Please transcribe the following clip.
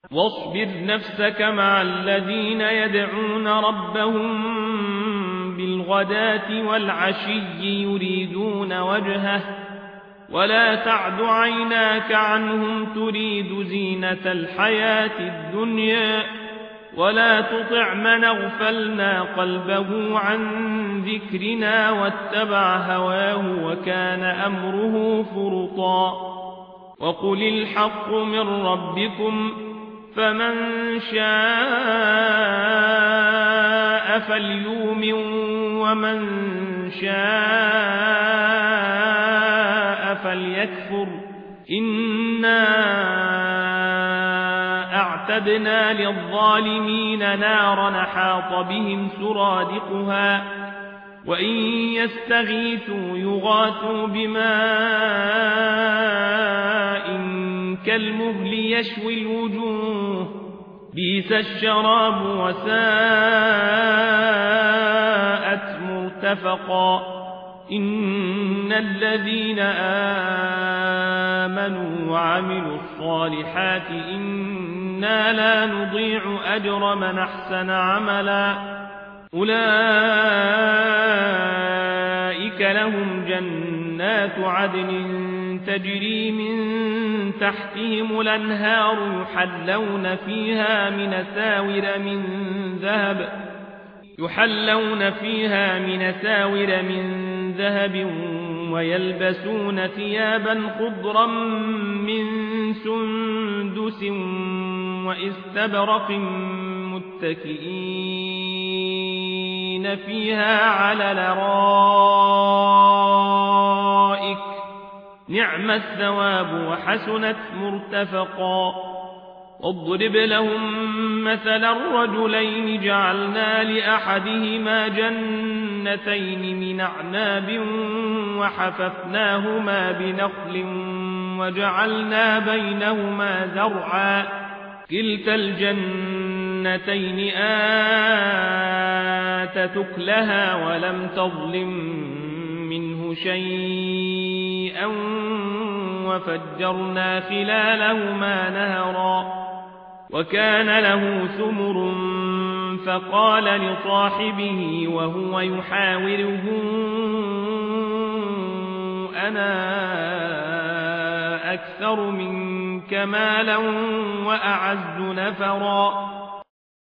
واصبر نفسك مع الذين يدعون ربهم بالغداة والعشي يريدون وجهه ولا تعد عيناك عنهم تريد زينة الحياة الدنيا ولا تطع من اغفلنا قلبه عن ذكرنا واتبع هواه وكان أمره فرطا وقل الحق من ربكم فمن شاء فليؤمن ومن شاء فليكفر إنا أعتدنا للظالمين نارا أحاط بهم سرادقها وإن يستغيثوا يغاثوا بماء كالمهل يشوي الوجوه بئس الشراب وساءت مرتفقا إن الذين آمنوا وعملوا الصالحات إنا لا نضيع أجر من أحسن عملا أولئك لهم جنات عدن تجري من تحتهم الأنهار يحلون فيها من ساور من ذهب ويلبسون ثيابا خضرا من سندس واستبرق متكئين فيها على الارائك نعم الثواب وحسنت مرتفقا واضرب لهم مثلا الرجلين جعلنا لأحدهما جنتين من أعناب وحففناهما بنخل وجعلنا بينهما زرعا كلتا الجنتين آتت أكلها ولم تظلم منه شيئا وفجرنا خلالهما نهرا وكان له ثمر فقال لصاحبه وهو يحاوره أنا أكثر منك مالا وأعز نفرا